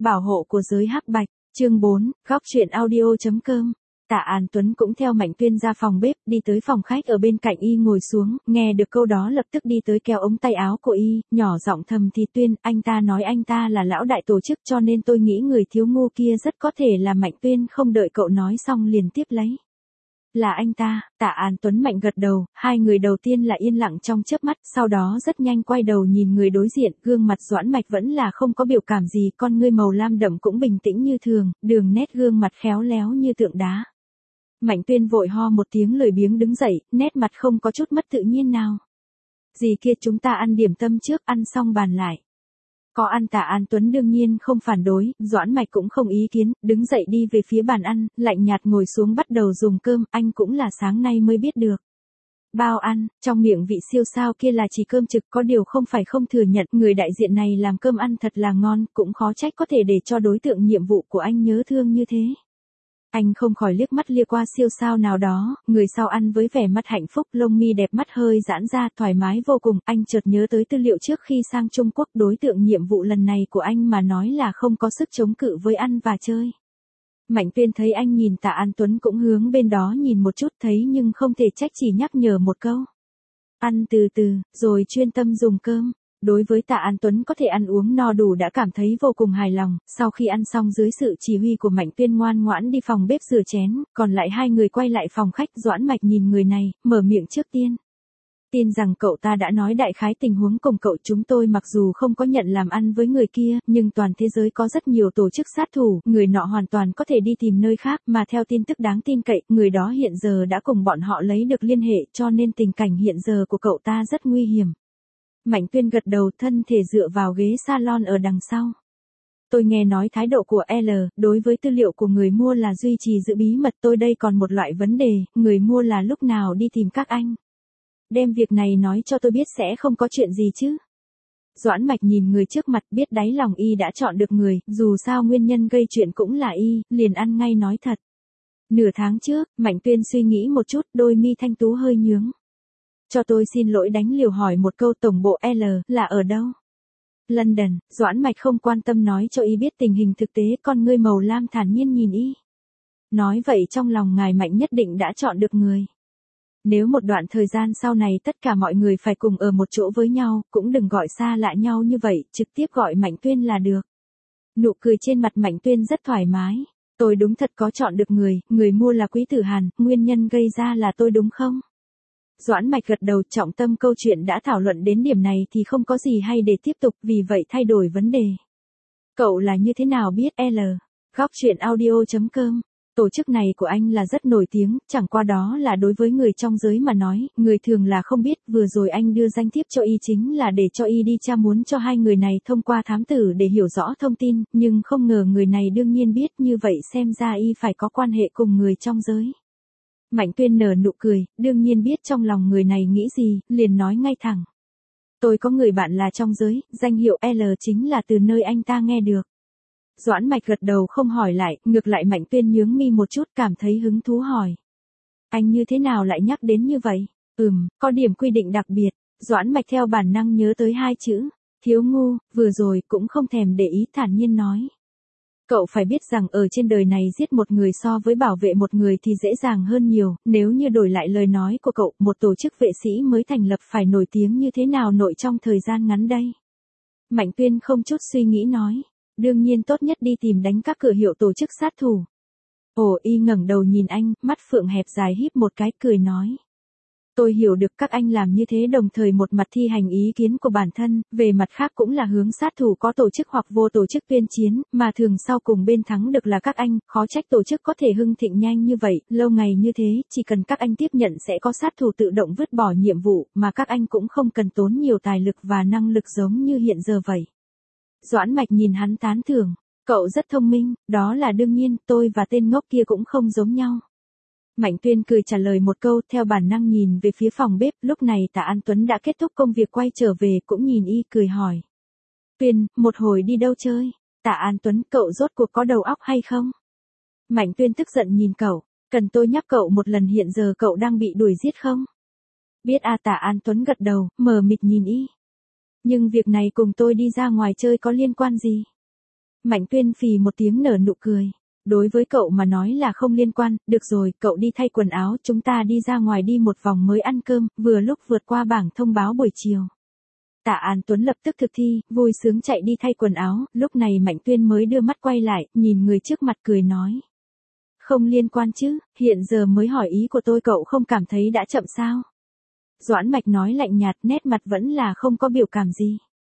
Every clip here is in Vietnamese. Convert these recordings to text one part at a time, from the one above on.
Bảo hộ của giới hắc bạch, chương 4, góc truyện audio.com. Tạ An Tuấn cũng theo Mạnh Tuyên ra phòng bếp, đi tới phòng khách ở bên cạnh y ngồi xuống, nghe được câu đó lập tức đi tới kéo ống tay áo của y, nhỏ giọng thầm thì Tuyên, anh ta nói anh ta là lão đại tổ chức cho nên tôi nghĩ người thiếu ngu kia rất có thể là Mạnh Tuyên, không đợi cậu nói xong liền tiếp lấy. Là anh ta, Tạ An Tuấn mạnh gật đầu, hai người đầu tiên là yên lặng trong chớp mắt, sau đó rất nhanh quay đầu nhìn người đối diện, gương mặt Doãn Mạch vẫn là không có biểu cảm gì, con ngươi màu lam đậm cũng bình tĩnh như thường, đường nét gương mặt khéo léo như tượng đá. Mạnh Tuyên vội ho một tiếng lười biếng đứng dậy, nét mặt không có chút mất tự nhiên nào. Gì kia chúng ta ăn điểm tâm trước, ăn xong bàn lại. Có ăn. Tạ An Tuấn đương nhiên không phản đối, Doãn Mạch cũng không ý kiến, đứng dậy đi về phía bàn ăn, lạnh nhạt ngồi xuống bắt đầu dùng cơm, anh cũng là sáng nay mới biết được. Bao ăn, trong miệng vị siêu sao kia là chỉ cơm trực, có điều không phải không thừa nhận, người đại diện này làm cơm ăn thật là ngon, cũng khó trách có thể để cho đối tượng nhiệm vụ của anh nhớ thương như thế. Anh không khỏi liếc mắt lia qua siêu sao nào đó, người sau ăn với vẻ mặt hạnh phúc, lông mi đẹp mắt hơi giãn ra, thoải mái vô cùng, anh chợt nhớ tới tư liệu trước khi sang Trung Quốc, đối tượng nhiệm vụ lần này của anh mà nói là không có sức chống cự với ăn và chơi. Mạnh Tuyên thấy anh nhìn Tạ An Tuấn cũng hướng bên đó nhìn một chút thấy nhưng không thể trách, chỉ nhắc nhở một câu. Ăn từ từ, rồi chuyên tâm dùng cơm. Đối với Tạ An Tuấn có thể ăn uống no đủ đã cảm thấy vô cùng hài lòng, sau khi ăn xong dưới sự chỉ huy của Mạnh Tuyên ngoan ngoãn đi phòng bếp rửa chén, còn lại hai người quay lại phòng khách. Doãn Mạch nhìn người này, mở miệng trước tiên. Tin rằng cậu ta đã nói đại khái tình huống cùng cậu, chúng tôi mặc dù không có nhận làm ăn với người kia, nhưng toàn thế giới có rất nhiều tổ chức sát thủ, người nọ hoàn toàn có thể đi tìm nơi khác, mà theo tin tức đáng tin cậy, người đó hiện giờ đã cùng bọn họ lấy được liên hệ, cho nên tình cảnh hiện giờ của cậu ta rất nguy hiểm. Mạnh Tuyên gật đầu, thân thể dựa vào ghế salon ở đằng sau. Tôi nghe nói thái độ của L, đối với tư liệu của người mua là duy trì giữ bí mật, tôi đây còn một loại vấn đề, người mua là lúc nào đi tìm các anh? Đem việc này nói cho tôi biết sẽ không có chuyện gì chứ? Doãn Mạch nhìn người trước mặt, biết đáy lòng y đã chọn được người, dù sao nguyên nhân gây chuyện cũng là y, liền ăn ngay nói thật. Nửa tháng trước, Mạnh Tuyên suy nghĩ một chút, đôi mi thanh tú hơi nhướng. Cho tôi xin lỗi đánh liều hỏi một câu, tổng bộ L là ở đâu? London. Doãn Mạch không quan tâm nói cho y biết tình hình thực tế, con ngươi màu lam thản nhiên nhìn y. Nói vậy trong lòng ngài Mạnh nhất định đã chọn được người. Nếu một đoạn thời gian sau này tất cả mọi người phải cùng ở một chỗ với nhau, cũng đừng gọi xa lạ nhau như vậy, trực tiếp gọi Mạnh Tuyên là được. Nụ cười trên mặt Mạnh Tuyên rất thoải mái. Tôi đúng thật có chọn được người mua là Quý Tử Hàn, nguyên nhân gây ra là tôi đúng không? Doãn Mạch gật đầu, trọng tâm câu chuyện đã thảo luận đến điểm này thì không có gì hay để tiếp tục, vì vậy thay đổi vấn đề. Cậu là như thế nào biết L? Góc truyện audio.com. Tổ chức này của anh là rất nổi tiếng, chẳng qua đó là đối với người trong giới mà nói, người thường là không biết, vừa rồi anh đưa danh thiếp cho y chính là để cho y đi tra, muốn cho hai người này thông qua thám tử để hiểu rõ thông tin, nhưng không ngờ người này đương nhiên biết, như vậy xem ra y phải có quan hệ cùng người trong giới. Mạnh Tuyên nở nụ cười, đương nhiên biết trong lòng người này nghĩ gì, liền nói ngay thẳng. Tôi có người bạn là trong giới, danh hiệu L chính là từ nơi anh ta nghe được. Doãn Mạch gật đầu không hỏi lại, ngược lại Mạnh Tuyên nhướng mi một chút, cảm thấy hứng thú hỏi. Anh như thế nào lại nhắc đến như vậy? Có điểm quy định đặc biệt. Doãn Mạch theo bản năng nhớ tới hai chữ. Thiếu ngu, vừa rồi cũng không thèm để ý, thản nhiên nói. Cậu phải biết rằng ở trên đời này giết một người so với bảo vệ một người thì dễ dàng hơn nhiều, nếu như đổi lại lời nói của cậu, một tổ chức vệ sĩ mới thành lập phải nổi tiếng như thế nào nội trong thời gian ngắn đây? Mạnh Tuyên không chút suy nghĩ nói. Đương nhiên tốt nhất đi tìm đánh các cửa hiệu tổ chức sát thủ. Ồ, y ngẩng đầu nhìn anh, mắt phượng hẹp dài híp một cái, cười nói. Tôi hiểu được các anh làm như thế đồng thời một mặt thi hành ý kiến của bản thân, về mặt khác cũng là hướng sát thủ có tổ chức hoặc vô tổ chức tuyên chiến, mà thường sau cùng bên thắng được là các anh, khó trách tổ chức có thể hưng thịnh nhanh như vậy, lâu ngày như thế, chỉ cần các anh tiếp nhận sẽ có sát thủ tự động vứt bỏ nhiệm vụ, mà các anh cũng không cần tốn nhiều tài lực và năng lực giống như hiện giờ vậy. Doãn Mạch nhìn hắn tán thưởng, cậu rất thông minh, đó là đương nhiên, tôi và tên ngốc kia cũng không giống nhau. Mạnh Tuyên cười trả lời một câu, theo bản năng nhìn về phía phòng bếp, lúc này Tạ An Tuấn đã kết thúc công việc quay trở về, cũng nhìn y cười hỏi. Tuyên, một hồi đi đâu chơi? Tạ An Tuấn, cậu rốt cuộc có đầu óc hay không? Mạnh Tuyên tức giận nhìn cậu, cần tôi nhắc cậu một lần hiện giờ cậu đang bị đuổi giết không? Biết à, Tạ An Tuấn gật đầu, mờ mịt nhìn y. Nhưng việc này cùng tôi đi ra ngoài chơi có liên quan gì? Mạnh Tuyên phì một tiếng nở nụ cười. Đối với cậu mà nói là không liên quan, được rồi, cậu đi thay quần áo, chúng ta đi ra ngoài đi một vòng mới ăn cơm, vừa lúc vượt qua bảng thông báo buổi chiều. Tạ An Tuấn lập tức thực thi, vui sướng chạy đi thay quần áo, lúc này Mạnh Tuyên mới đưa mắt quay lại, nhìn người trước mặt cười nói. Không liên quan chứ, hiện giờ mới hỏi ý của tôi cậu không cảm thấy đã chậm sao? Doãn Mạch nói lạnh nhạt, nét mặt vẫn là không có biểu cảm gì.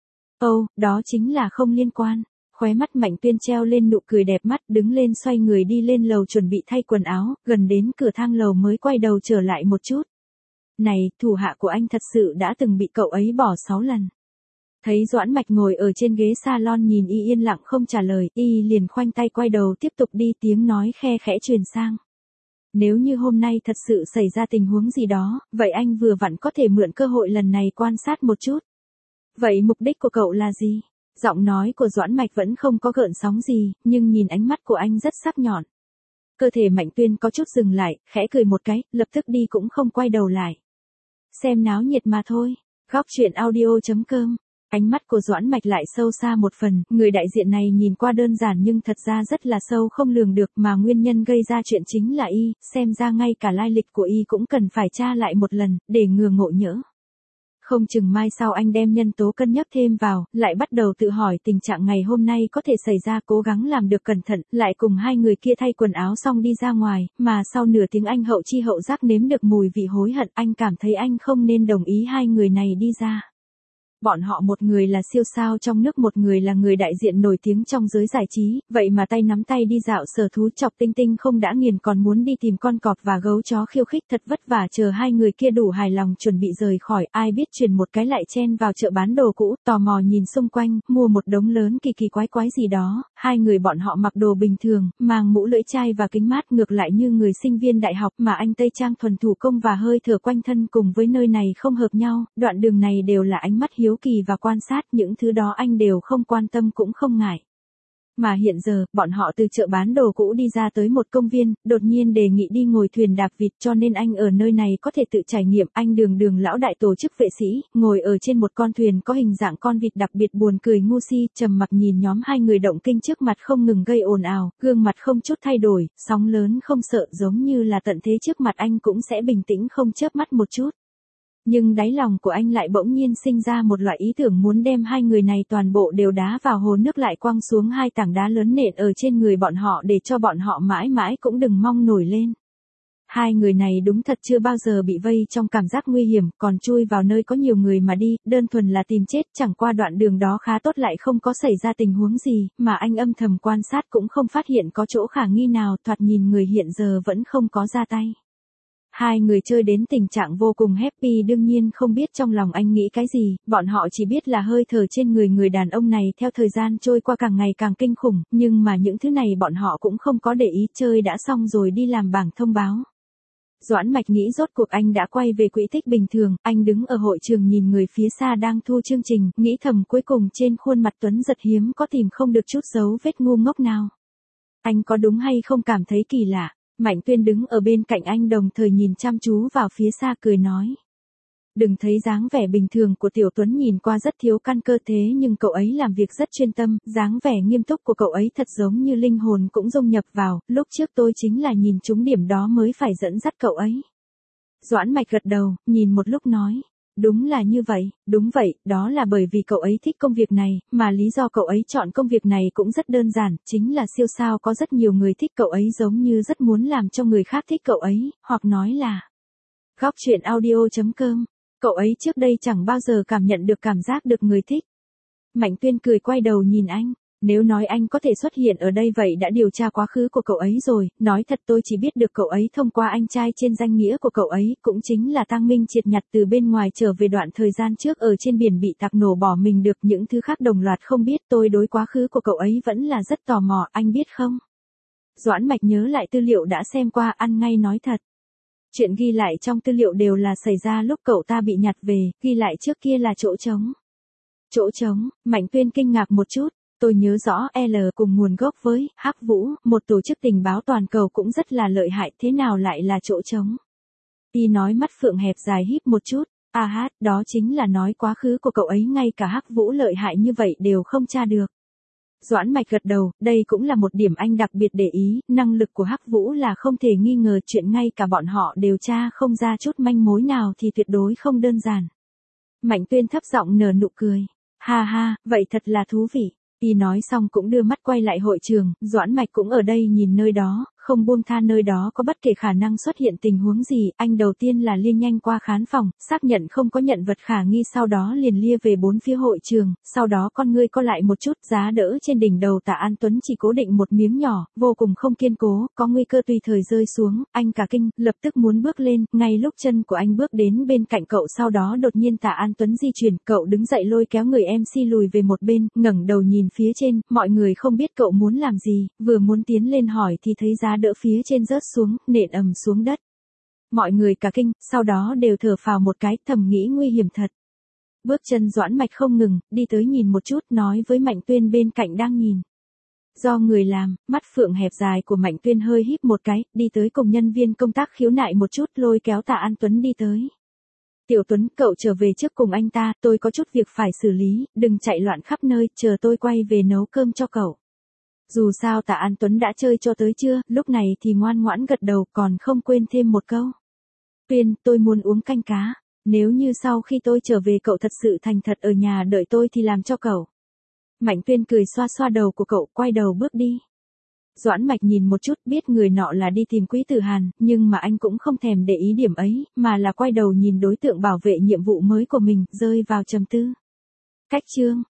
Ồ, đó chính là không liên quan. Khóe mắt Mạnh Tuyên treo lên nụ cười đẹp mắt, đứng lên xoay người đi lên lầu chuẩn bị thay quần áo, gần đến cửa thang lầu mới quay đầu trở lại một chút. Này, thủ hạ của anh thật sự đã từng bị cậu ấy bỏ 6 lần. Thấy Doãn Mạch ngồi ở trên ghế salon nhìn y yên lặng không trả lời, y liền khoanh tay quay đầu tiếp tục đi, tiếng nói khe khẽ truyền sang. Nếu như hôm nay thật sự xảy ra tình huống gì đó, vậy anh vừa vặn có thể mượn cơ hội lần này quan sát một chút. Vậy mục đích của cậu là gì? Giọng nói của Doãn Mạch vẫn không có gợn sóng gì, nhưng nhìn ánh mắt của anh rất sắc nhọn. Cơ thể Mạnh Tuyên có chút dừng lại, khẽ cười một cái, lập tức đi cũng không quay đầu lại. Xem náo nhiệt mà thôi. Góc truyện audio.com. Ánh mắt của Doãn Mạch lại sâu xa một phần, người đại diện này nhìn qua đơn giản nhưng thật ra rất là sâu không lường được, mà nguyên nhân gây ra chuyện chính là y, xem ra ngay cả lai lịch của y cũng cần phải tra lại một lần, để ngừa ngộ nhỡ. Không chừng mai sau anh đem nhân tố cân nhắc thêm vào, lại bắt đầu tự hỏi tình trạng ngày hôm nay có thể xảy ra, cố gắng làm được cẩn thận, lại cùng hai người kia thay quần áo xong đi ra ngoài, mà sau nửa tiếng anh hậu chi hậu giác nếm được mùi vị hối hận, anh cảm thấy anh không nên đồng ý hai người này đi ra. Bọn họ một người là siêu sao trong nước, một người là người đại diện nổi tiếng trong giới giải trí, vậy mà tay nắm tay đi dạo sở thú chọc tinh tinh không đã nghiền còn muốn đi tìm con cọp và gấu chó khiêu khích, thật vất vả chờ hai người kia đủ hài lòng chuẩn bị rời khỏi, ai biết chuyển một cái lại chen vào chợ bán đồ cũ, tò mò nhìn xung quanh, mua một đống lớn kỳ kỳ quái quái gì đó, hai người bọn họ mặc đồ bình thường, mang mũ lưỡi chai và kính mát ngược lại như người sinh viên đại học, mà anh tây trang thuần thủ công và hơi thở quanh thân cùng với nơi này không hợp nhau, đoạn đường này đều là ánh mắt hiếu kỳ và quan sát, những thứ đó anh đều không quan tâm cũng không ngại. Mà hiện giờ, bọn họ từ chợ bán đồ cũ đi ra tới một công viên, đột nhiên đề nghị đi ngồi thuyền đạp vịt, cho nên anh ở nơi này có thể tự trải nghiệm. Anh Đường lão đại tổ chức vệ sĩ, ngồi ở trên một con thuyền có hình dạng con vịt đặc biệt buồn cười ngu si, trầm mặc nhìn nhóm hai người động kinh trước mặt không ngừng gây ồn ào, gương mặt không chút thay đổi, sóng lớn không sợ, giống như là tận thế trước mặt anh cũng sẽ bình tĩnh không chớp mắt một chút. Nhưng đáy lòng của anh lại bỗng nhiên sinh ra một loại ý tưởng muốn đem hai người này toàn bộ đều đá vào hồ nước, lại quăng xuống hai tảng đá lớn nện ở trên người bọn họ để cho bọn họ mãi mãi cũng đừng mong nổi lên. Hai người này đúng thật chưa bao giờ bị vây trong cảm giác nguy hiểm, còn chui vào nơi có nhiều người mà đi, đơn thuần là tìm chết, chẳng qua đoạn đường đó khá tốt lại không có xảy ra tình huống gì, mà anh âm thầm quan sát cũng không phát hiện có chỗ khả nghi nào, thoạt nhìn người hiện giờ vẫn không có ra tay. Hai người chơi đến tình trạng vô cùng happy, đương nhiên không biết trong lòng anh nghĩ cái gì, bọn họ chỉ biết là hơi thở trên người đàn ông này theo thời gian trôi qua càng ngày càng kinh khủng, nhưng mà những thứ này bọn họ cũng không có để ý, chơi đã xong rồi đi làm bảng thông báo. Doãn Mạch nghĩ rốt cuộc anh đã quay về quỹ tích bình thường, anh đứng ở hội trường nhìn người phía xa đang thu chương trình, nghĩ thầm cuối cùng trên khuôn mặt Tuấn Giật hiếm có tìm không được chút dấu vết ngu ngốc nào. Anh có đúng hay không cảm thấy kỳ lạ? Mạnh Tuyên đứng ở bên cạnh anh đồng thời nhìn chăm chú vào phía xa cười nói. Đừng thấy dáng vẻ bình thường của Tiểu Tuấn nhìn qua rất thiếu căn cơ, thế nhưng cậu ấy làm việc rất chuyên tâm, dáng vẻ nghiêm túc của cậu ấy thật giống như linh hồn cũng dung nhập vào, lúc trước tôi chính là nhìn trúng điểm đó mới phải dẫn dắt cậu ấy. Doãn Mạch gật đầu, nhìn một lúc nói. Đúng là như vậy, đúng vậy, đó là bởi vì cậu ấy thích công việc này, mà lý do cậu ấy chọn công việc này cũng rất đơn giản, chính là siêu sao có rất nhiều người thích cậu ấy giống như rất muốn làm cho người khác thích cậu ấy, hoặc nói là Góc truyện audio.com, cậu ấy trước đây chẳng bao giờ cảm nhận được cảm giác được người thích. Mạnh Tuyên cười quay đầu nhìn anh. Nếu nói anh có thể xuất hiện ở đây vậy đã điều tra quá khứ của cậu ấy rồi, nói thật tôi chỉ biết được cậu ấy thông qua anh trai trên danh nghĩa của cậu ấy, cũng chính là Tăng Minh triệt nhặt từ bên ngoài trở về đoạn thời gian trước ở trên biển bị tạc nổ bỏ mình được, những thứ khác đồng loạt không biết, tôi đối quá khứ của cậu ấy vẫn là rất tò mò, anh biết không? Doãn Mạch nhớ lại tư liệu đã xem qua, ăn ngay nói thật. Chuyện ghi lại trong tư liệu đều là xảy ra lúc cậu ta bị nhặt về, ghi lại trước kia là chỗ trống. Chỗ trống, Mạnh Tuyên kinh ngạc một chút. Tôi nhớ rõ L cùng nguồn gốc với Hắc Vũ, một tổ chức tình báo toàn cầu cũng rất là lợi hại, thế nào lại là chỗ trống? Y nói mắt phượng hẹp dài híp một chút, đó chính là nói quá khứ của cậu ấy ngay cả Hắc Vũ lợi hại như vậy đều không tra được. Doãn Mạch gật đầu, đây cũng là một điểm anh đặc biệt để ý, năng lực của Hắc Vũ là không thể nghi ngờ, chuyện ngay cả bọn họ đều tra không ra chút manh mối nào thì tuyệt đối không đơn giản. Mạnh Tuyên thấp giọng nở nụ cười. Ha ha, vậy thật là thú vị. Y nói xong cũng đưa mắt quay lại hội trường, Doãn Mạch cũng ở đây nhìn nơi đó, không buông tha nơi đó có bất kể khả năng xuất hiện tình huống gì, anh đầu tiên là lia nhanh qua khán phòng, xác nhận không có nhận vật khả nghi, sau đó liền lia về bốn phía hội trường, sau đó con ngươi co lại một chút, giá đỡ trên đỉnh đầu Tạ An Tuấn chỉ cố định một miếng nhỏ, vô cùng không kiên cố, có nguy cơ tùy thời rơi xuống, anh cả kinh, lập tức muốn bước lên, ngay lúc chân của anh bước đến bên cạnh cậu, sau đó đột nhiên Tạ An Tuấn di chuyển, cậu đứng dậy lôi kéo người MC lùi về một bên, ngẩng đầu nhìn phía trên, mọi người không biết cậu muốn làm gì, vừa muốn tiến lên hỏi thì thấy giá đỡ phía trên rớt xuống, nện ầm xuống đất. Mọi người cả kinh, sau đó đều thở phào một cái, thầm nghĩ nguy hiểm thật. Bước chân Doãn Mạch không ngừng, đi tới nhìn một chút, nói với Mạnh Tuyên bên cạnh đang nhìn. Do người làm, mắt phượng hẹp dài của Mạnh Tuyên hơi híp một cái, đi tới cùng nhân viên công tác khiếu nại một chút, lôi kéo Tạ An Tuấn đi tới. Tiểu Tuấn, cậu trở về trước cùng anh ta, tôi có chút việc phải xử lý, đừng chạy loạn khắp nơi, chờ tôi quay về nấu cơm cho cậu. Dù sao Tạ An Tuấn đã chơi cho tới trưa, lúc này thì ngoan ngoãn gật đầu, còn không quên thêm một câu. Tuyên, tôi muốn uống canh cá, nếu như sau khi tôi trở về cậu thật sự thành thật ở nhà đợi tôi thì làm cho cậu. Mạnh Tuyên cười xoa xoa đầu của cậu, quay đầu bước đi. Doãn Mạch nhìn một chút, biết người nọ là đi tìm Quý Tử Hàn, nhưng mà anh cũng không thèm để ý điểm ấy, mà là quay đầu nhìn đối tượng bảo vệ nhiệm vụ mới của mình, rơi vào trầm tư. Cách chương